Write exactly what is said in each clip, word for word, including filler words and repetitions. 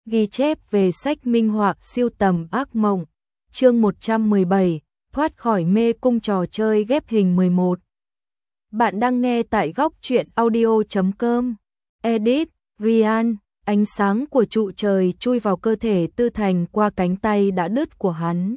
Ghi chép về sách minh họa siêu tầm ác mộng. Chương một trăm mười bảy, thoát khỏi mê cung trò chơi ghép hình mười một. Bạn đang nghe tại góc truyện audio chấm com. Edit, Ryan, ánh sáng của trụ trời chui vào cơ thể Tư Thành qua cánh tay đã đứt của hắn.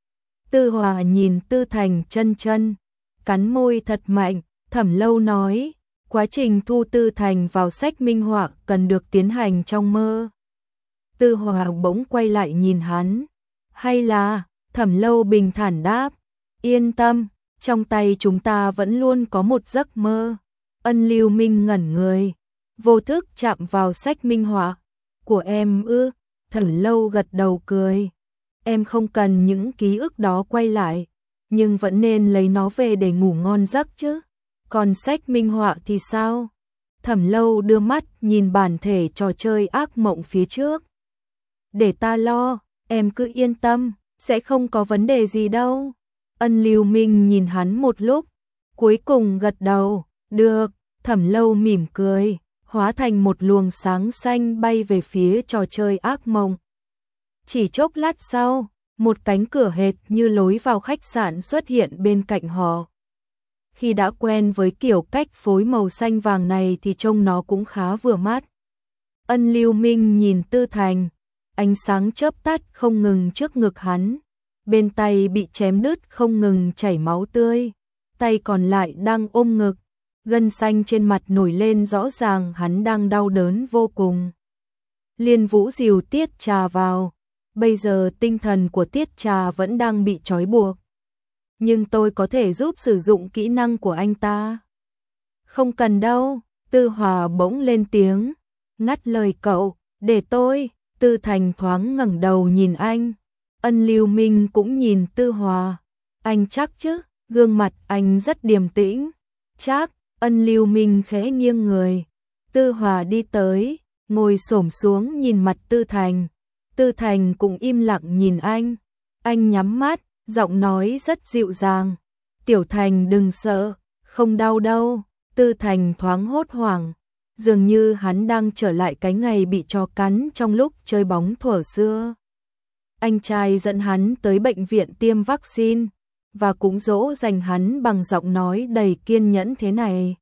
Tư Hòa nhìn Tư Thành chân chân, cắn môi thật mạnh, Thẩm Lâu nói, quá trình thu Tư Thành vào sách minh họa cần được tiến hành trong mơ. Tư Hòa bỗng quay lại nhìn hắn, hay là, Thẩm Lâu bình thản đáp, yên tâm, trong tay chúng ta vẫn luôn có một giấc mơ. Ân Lưu Minh ngẩn người, vô thức chạm vào sách minh họa. Của em ư? Thẩm Lâu gật đầu cười. Em không cần những ký ức đó quay lại, nhưng vẫn nên lấy nó về để ngủ ngon giấc chứ. Còn sách minh họa thì sao? Thẩm Lâu đưa mắt nhìn bản thể trò chơi ác mộng phía trước. Để ta lo, em cứ yên tâm, sẽ không có vấn đề gì đâu. Ân Lưu Minh nhìn hắn một lúc, cuối cùng gật đầu, được. Thẩm Lâu mỉm cười, hóa thành một luồng sáng xanh bay về phía trò chơi ác mộng. Chỉ chốc lát sau, một cánh cửa hệt như lối vào khách sạn xuất hiện bên cạnh họ. Khi đã quen với kiểu cách phối màu xanh vàng này thì trông nó cũng khá vừa mắt. Ân Lưu Minh nhìn Tư Thành, ánh sáng chớp tắt không ngừng trước ngực hắn, bên tay bị chém đứt không ngừng chảy máu tươi, tay còn lại đang ôm ngực, gân xanh trên mặt nổi lên rõ ràng hắn đang đau đớn vô cùng. Liên Vũ dìu Tiết Trà vào, bây giờ tinh thần của Tiết Trà vẫn đang bị trói buộc. Nhưng tôi có thể giúp sử dụng kỹ năng của anh ta. Không cần đâu, Tư Hòa bỗng lên tiếng, ngắt lời cậu, để tôi. Tư Thành thoáng ngẩng đầu nhìn anh. Ân Lưu Minh cũng nhìn Tư Hòa. Anh chắc chứ? Gương mặt anh rất điềm tĩnh. Chắc. Ân Lưu Minh khẽ nghiêng người. Tư Hòa đi tới, ngồi xổm xuống nhìn mặt Tư Thành. Tư Thành cũng im lặng nhìn anh. Anh nhắm mắt, giọng nói rất dịu dàng. Tiểu Thành đừng sợ, không đau đâu. Tư Thành thoáng hốt hoảng, dường như hắn đang trở lại cái ngày bị chó cắn trong lúc chơi bóng thuở xưa. Anh trai dẫn hắn tới bệnh viện tiêm vaccine, và cũng dỗ dành hắn bằng giọng nói đầy kiên nhẫn thế này.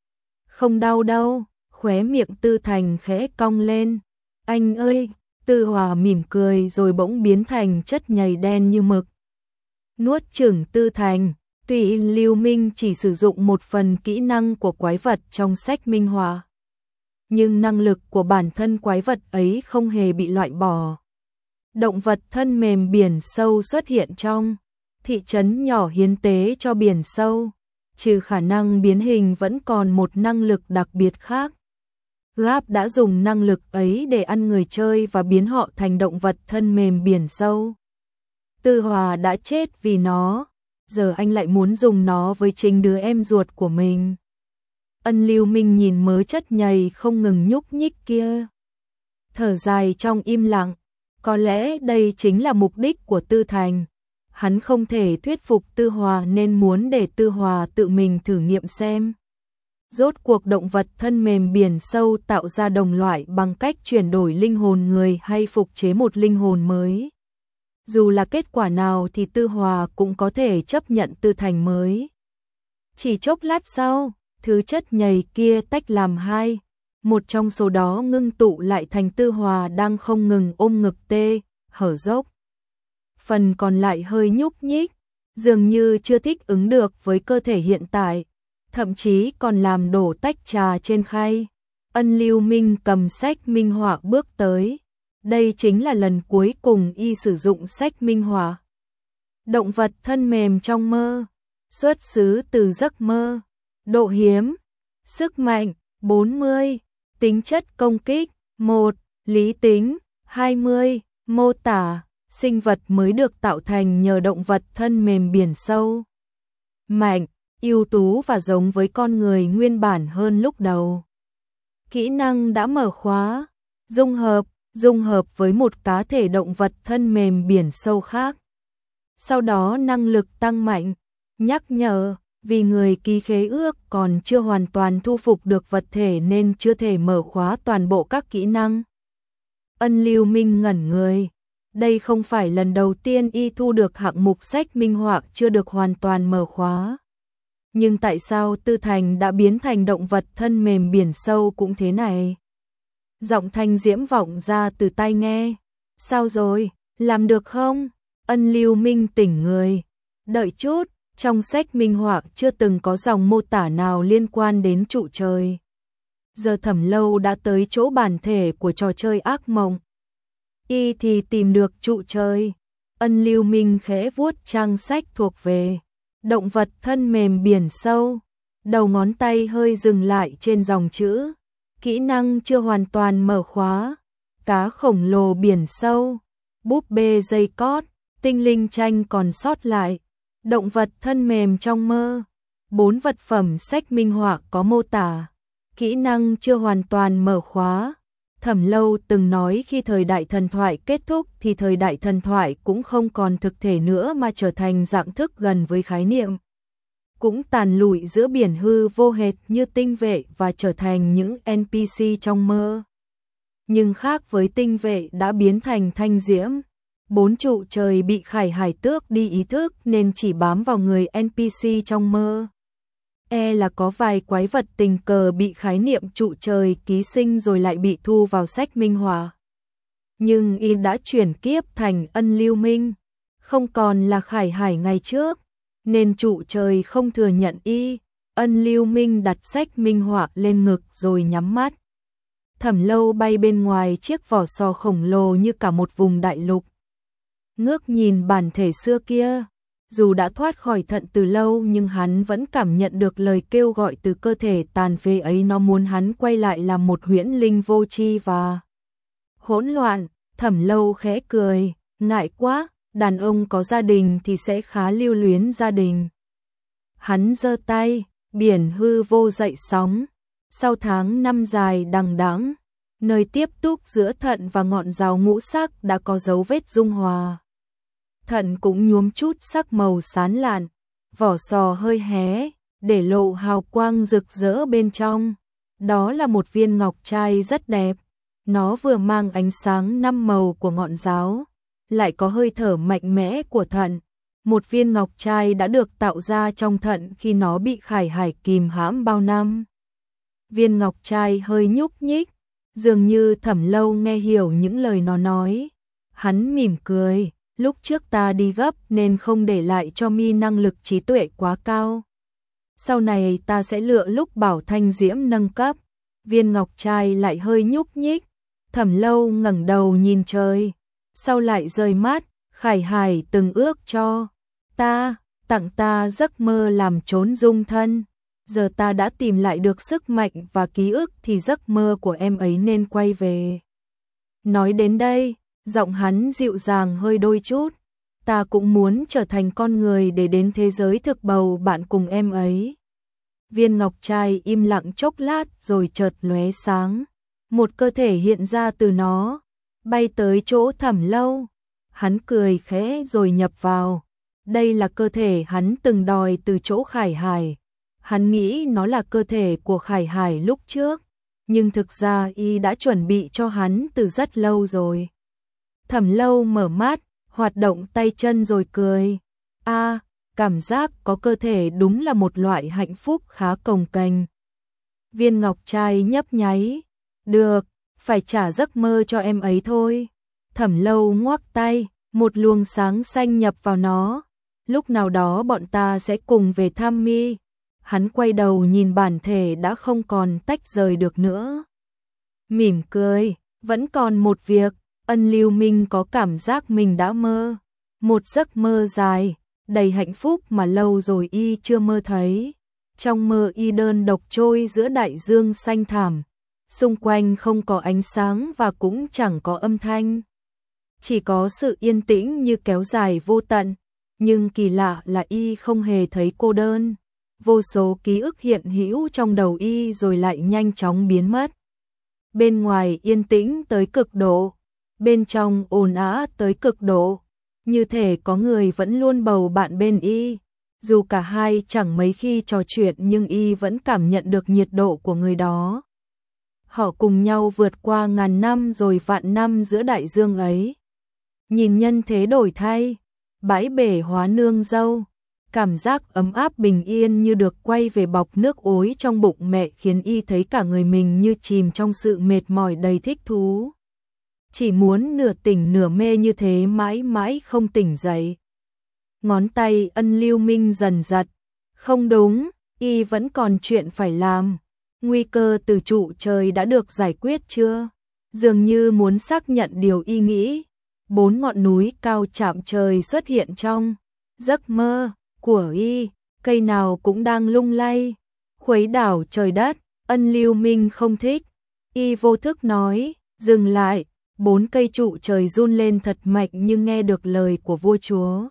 Không đau đâu, khóe miệng Tư Thành khẽ cong lên. Anh ơi, Tư Hòa mỉm cười rồi bỗng biến thành chất nhầy đen như mực. Nuốt chửng Tư Thành, tuy Lưu Minh chỉ sử dụng một phần kỹ năng của quái vật trong sách minh họa, nhưng năng lực của bản thân quái vật ấy không hề bị loại bỏ. Động vật thân mềm biển sâu xuất hiện trong thị trấn nhỏ hiến tế cho biển sâu, trừ khả năng biến hình vẫn còn một năng lực đặc biệt khác. Rap đã dùng năng lực ấy để ăn người chơi và biến họ thành động vật thân mềm biển sâu. Tư Hòa đã chết vì nó, giờ anh lại muốn dùng nó với chính đứa em ruột của mình. Ân Lưu Minh nhìn mớ chất nhầy không ngừng nhúc nhích kia, thở dài trong im lặng. Có lẽ đây chính là mục đích của Tư Thành. Hắn không thể thuyết phục Tư Hòa nên muốn để Tư Hòa tự mình thử nghiệm xem. Rốt cuộc động vật thân mềm biển sâu tạo ra đồng loại bằng cách chuyển đổi linh hồn người hay phục chế một linh hồn mới. Dù là kết quả nào thì Tư Hòa cũng có thể chấp nhận Tư Thành mới. Chỉ chốc lát sau, thứ chất nhầy kia tách làm hai. Một trong số đó ngưng tụ lại thành Tư Hòa đang không ngừng ôm ngực tê, hở dốc. Phần còn lại hơi nhúc nhích, dường như chưa thích ứng được với cơ thể hiện tại, thậm chí còn làm đổ tách trà trên khay. Ân Lưu Minh cầm sách minh họa bước tới. Đây chính là lần cuối cùng y sử dụng sách minh họa. Động vật thân mềm trong mơ, xuất xứ từ giấc mơ, độ hiếm, sức mạnh bốn mươi, tính chất công kích một, lý tính hai mươi, mô tả sinh vật mới được tạo thành nhờ động vật thân mềm biển sâu. Mạnh, ưu tú và giống với con người nguyên bản hơn lúc đầu. Kỹ năng đã mở khóa, dung hợp, dung hợp với một cá thể động vật thân mềm biển sâu khác. Sau đó năng lực tăng mạnh, nhắc nhở, vì người ký khế ước còn chưa hoàn toàn thu phục được vật thể nên chưa thể mở khóa toàn bộ các kỹ năng. Ân Lưu Minh ngẩn người. Đây không phải lần đầu tiên y thu được hạng mục sách minh họa chưa được hoàn toàn mở khóa. Nhưng tại sao Tư Thành đã biến thành động vật thân mềm biển sâu cũng thế này? Giọng Thanh Diễm vọng ra từ tai nghe. Sao rồi, làm được không? Ân Lưu Minh tỉnh người. Đợi chút, trong sách minh họa chưa từng có dòng mô tả nào liên quan đến trụ trời. Giờ Thẩm Lâu đã tới chỗ bản thể của trò chơi ác mộng. Y thì tìm được trụ trời. Ân Lưu Minh khẽ vuốt trang sách thuộc về động vật thân mềm biển sâu. Đầu ngón tay hơi dừng lại trên dòng chữ. Kỹ năng chưa hoàn toàn mở khóa. Cá khổng lồ biển sâu. Búp bê dây cót. Tinh linh tranh còn sót lại. Động vật thân mềm trong mơ. Bốn vật phẩm sách minh họa có mô tả. Kỹ năng chưa hoàn toàn mở khóa. Thẩm Lâu từng nói khi thời đại thần thoại kết thúc thì thời đại thần thoại cũng không còn thực thể nữa mà trở thành dạng thức gần với khái niệm. Cũng tàn lụi giữa biển hư vô hệt như tinh vệ và trở thành những en pê xê trong mơ. Nhưng khác với tinh vệ đã biến thành Thanh Diễm. Bốn trụ trời bị Khải Hải tước đi ý thức nên chỉ bám vào người en pê xê trong mơ. E là có vài quái vật tình cờ bị khái niệm trụ trời ký sinh rồi lại bị thu vào sách minh họa. Nhưng y đã chuyển kiếp thành Ân Lưu Minh, không còn là Khải Hải ngày trước, nên trụ trời không thừa nhận y. Ân Lưu Minh đặt sách minh họa lên ngực rồi nhắm mắt. Thẩm Lâu bay bên ngoài chiếc vỏ sò khổng lồ như cả một vùng đại lục. Ngước nhìn bản thể xưa kia. Dù đã thoát khỏi thận từ lâu nhưng hắn vẫn cảm nhận được lời kêu gọi từ cơ thể tàn phế ấy, nó muốn hắn quay lại làm một huyễn linh vô tri và hỗn loạn. Thẩm Lâu khẽ cười, ngại quá, đàn ông có gia đình thì sẽ khá lưu luyến gia đình. Hắn giơ tay, biển hư vô dậy sóng. Sau tháng năm dài đằng đẵng, nơi tiếp túc giữa thận và ngọn giáo ngũ sắc đã có dấu vết dung hòa. Thận cũng nhuốm chút sắc màu xán lạn, vỏ sò hơi hé, để lộ hào quang rực rỡ bên trong. Đó là một viên ngọc trai rất đẹp, nó vừa mang ánh sáng năm màu của ngọn giáo, lại có hơi thở mạnh mẽ của thận. Một viên ngọc trai đã được tạo ra trong thận khi nó bị Khải Hải kìm hãm bao năm. Viên ngọc trai hơi nhúc nhích, dường như Thẩm Lâu nghe hiểu những lời nó nói. Hắn mỉm cười. Lúc trước ta đi gấp nên không để lại cho mi năng lực trí tuệ quá cao. Sau này ta sẽ lựa lúc bảo Thanh Diễm nâng cấp. Viên ngọc trai lại hơi nhúc nhích. Thẩm Lâu ngẩng đầu nhìn trời. Sau lại rời mắt. Khải Hải từng ước cho ta, tặng ta giấc mơ làm trốn dung thân. Giờ ta đã tìm lại được sức mạnh và ký ức thì giấc mơ của em ấy nên quay về. Nói đến đây, giọng hắn dịu dàng hơi đôi chút. Ta cũng muốn trở thành con người để đến thế giới thực bầu bạn cùng em ấy. Viên ngọc trai im lặng chốc lát rồi chợt lóe sáng. Một cơ thể hiện ra từ nó, bay tới chỗ Thẩm Lâu. Hắn cười khẽ rồi nhập vào. Đây là cơ thể hắn từng đòi từ chỗ Khải Hải. Hắn nghĩ nó là cơ thể của Khải Hải lúc trước, nhưng thực ra y đã chuẩn bị cho hắn từ rất lâu rồi. Thẩm Lâu mở mắt, hoạt động tay chân rồi cười. A, à, cảm giác có cơ thể đúng là một loại hạnh phúc khá cồng kềnh. Viên ngọc trai nhấp nháy. Được, phải trả giấc mơ cho em ấy thôi. Thẩm Lâu ngoắc tay, một luồng sáng xanh nhập vào nó. Lúc nào đó bọn ta sẽ cùng về thăm mi. Hắn quay đầu nhìn bản thể đã không còn tách rời được nữa. Mỉm cười, vẫn còn một việc. Ân Lưu Minh có cảm giác mình đã mơ. Một giấc mơ dài, đầy hạnh phúc mà lâu rồi y chưa mơ thấy. Trong mơ y đơn độc trôi giữa đại dương xanh thẳm. Xung quanh không có ánh sáng và cũng chẳng có âm thanh. Chỉ có sự yên tĩnh như kéo dài vô tận. Nhưng kỳ lạ là y không hề thấy cô đơn. Vô số ký ức hiện hữu trong đầu y rồi lại nhanh chóng biến mất. Bên ngoài yên tĩnh tới cực độ. Bên trong ồn ào tới cực độ. Như thể có người vẫn luôn bầu bạn bên y. Dù cả hai chẳng mấy khi trò chuyện nhưng y vẫn cảm nhận được nhiệt độ của người đó. Họ cùng nhau vượt qua ngàn năm rồi vạn năm giữa đại dương ấy. Nhìn nhân thế đổi thay, bãi bể hóa nương dâu, cảm giác ấm áp bình yên như được quay về bọc nước ối trong bụng mẹ khiến y thấy cả người mình như chìm trong sự mệt mỏi đầy thích thú. Chỉ muốn nửa tỉnh nửa mê như thế mãi mãi không tỉnh dậy. Ngón tay Ân Lưu Minh dần giật, không đúng, y vẫn còn chuyện phải làm. Nguy cơ từ trụ trời đã được giải quyết chưa? Dường như muốn xác nhận điều y nghĩ. Bốn ngọn núi cao chạm trời xuất hiện trong giấc mơ của y, cây nào cũng đang lung lay, khuấy đảo trời đất. Ân Lưu Minh không thích, y vô thức nói, dừng lại. Bốn cây trụ trời run lên thật mạnh nhưng nghe được lời của vua chúa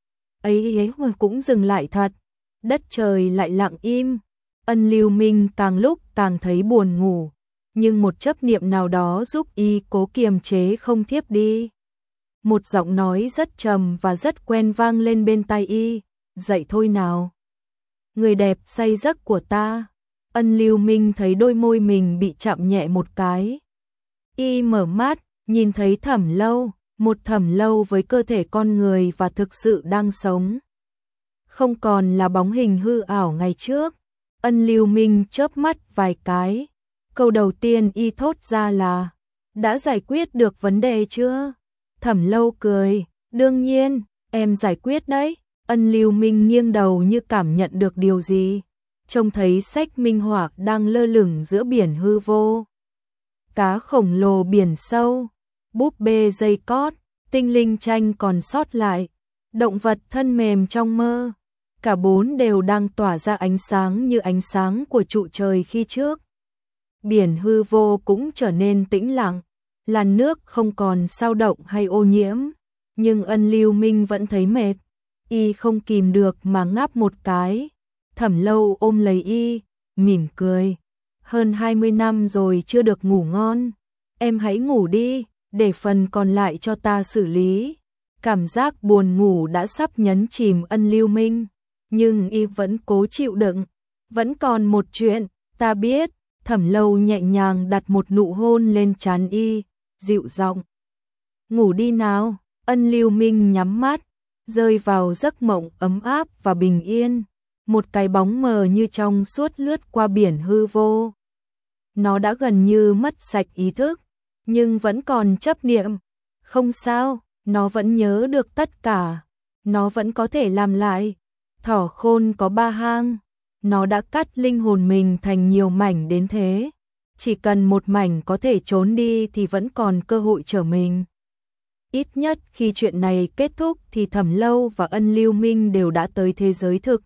ấy ấy mà cũng dừng lại thật. Đất trời lại lặng im. Ân Lưu Minh càng lúc càng thấy buồn ngủ, nhưng một chấp niệm nào đó giúp y cố kiềm chế không thiếp đi. Một giọng nói rất trầm và rất quen vang lên bên tai y, dậy thôi nào. Người đẹp say giấc của ta. Ân Lưu Minh thấy đôi môi mình bị chạm nhẹ một cái. Y mở mắt, nhìn thấy Thẩm Lâu, một Thẩm Lâu với cơ thể con người và thực sự đang sống. Không còn là bóng hình hư ảo ngày trước. Ân Lưu Minh chớp mắt vài cái. Câu đầu tiên y thốt ra là, đã giải quyết được vấn đề chưa? Thẩm Lâu cười, đương nhiên, em giải quyết đấy. Ân Lưu Minh nghiêng đầu như cảm nhận được điều gì. Trông thấy sách minh họa đang lơ lửng giữa biển hư vô. Cá khổng lồ biển sâu, búp bê dây cót, tinh linh tranh còn sót lại, động vật thân mềm trong mơ. Cả bốn đều đang tỏa ra ánh sáng như ánh sáng của trụ trời khi trước. Biển hư vô cũng trở nên tĩnh lặng, làn nước không còn xao động hay ô nhiễm. Nhưng Ân Lưu Minh vẫn thấy mệt, y không kìm được mà ngáp một cái. Thẩm Lâu ôm lấy y, mỉm cười. Hơn hai mươi năm rồi chưa được ngủ ngon. Em hãy ngủ đi, để phần còn lại cho ta xử lý. Cảm giác buồn ngủ đã sắp nhấn chìm Ân Lưu Minh. Nhưng y vẫn cố chịu đựng. Vẫn còn một chuyện, ta biết. Thẩm Lâu nhẹ nhàng đặt một nụ hôn lên trán y, dịu giọng. Ngủ đi nào. Ân Lưu Minh nhắm mắt, rơi vào giấc mộng ấm áp và bình yên. Một cái bóng mờ như trong suốt lướt qua biển hư vô. Nó đã gần như mất sạch ý thức, nhưng vẫn còn chấp niệm. Không sao, nó vẫn nhớ được tất cả. Nó vẫn có thể làm lại. Thỏ khôn có ba hang. Nó đã cắt linh hồn mình thành nhiều mảnh đến thế. Chỉ cần một mảnh có thể trốn đi thì vẫn còn cơ hội trở mình. Ít nhất khi chuyện này kết thúc thì Thẩm Lâu và Ân Lưu Minh đều đã tới thế giới thực.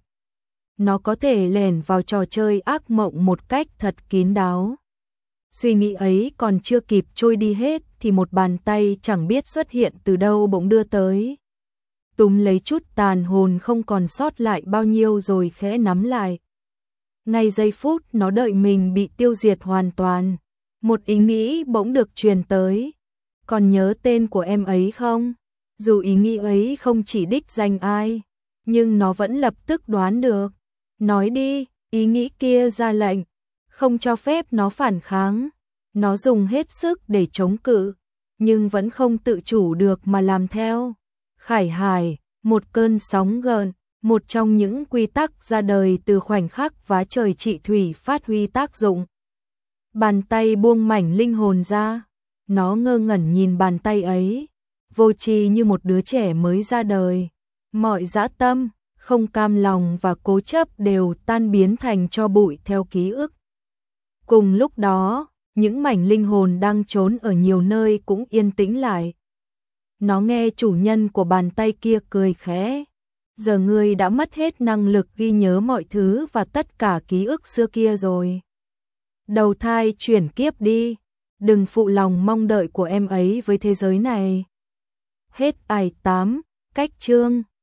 Nó có thể lẻn vào trò chơi ác mộng một cách thật kín đáo. Suy nghĩ ấy còn chưa kịp trôi đi hết thì một bàn tay chẳng biết xuất hiện từ đâu bỗng đưa tới. Túm lấy chút tàn hồn không còn sót lại bao nhiêu rồi khẽ nắm lại. Ngay giây phút nó đợi mình bị tiêu diệt hoàn toàn, một ý nghĩ bỗng được truyền tới. Còn nhớ tên của em ấy không? Dù ý nghĩ ấy không chỉ đích danh ai, nhưng nó vẫn lập tức đoán được. Nói đi, ý nghĩ kia ra lệnh, không cho phép nó phản kháng. Nó dùng hết sức để chống cự, nhưng vẫn không tự chủ được mà làm theo. Khải Hải, một cơn sóng gợn, một trong những quy tắc ra đời từ khoảnh khắc vá trời trị thủy phát huy tác dụng. Bàn tay buông mảnh linh hồn ra, nó ngơ ngẩn nhìn bàn tay ấy, vô tri như một đứa trẻ mới ra đời. Mọi dã tâm, không cam lòng và cố chấp đều tan biến thành tro bụi theo ký ức. Cùng lúc đó, những mảnh linh hồn đang trốn ở nhiều nơi cũng yên tĩnh lại. Nó nghe chủ nhân của bàn tay kia cười khẽ. Giờ ngươi đã mất hết năng lực ghi nhớ mọi thứ và tất cả ký ức xưa kia rồi. Đầu thai chuyển kiếp đi, đừng phụ lòng mong đợi của em ấy với thế giới này. Hết ai tám, cách chương.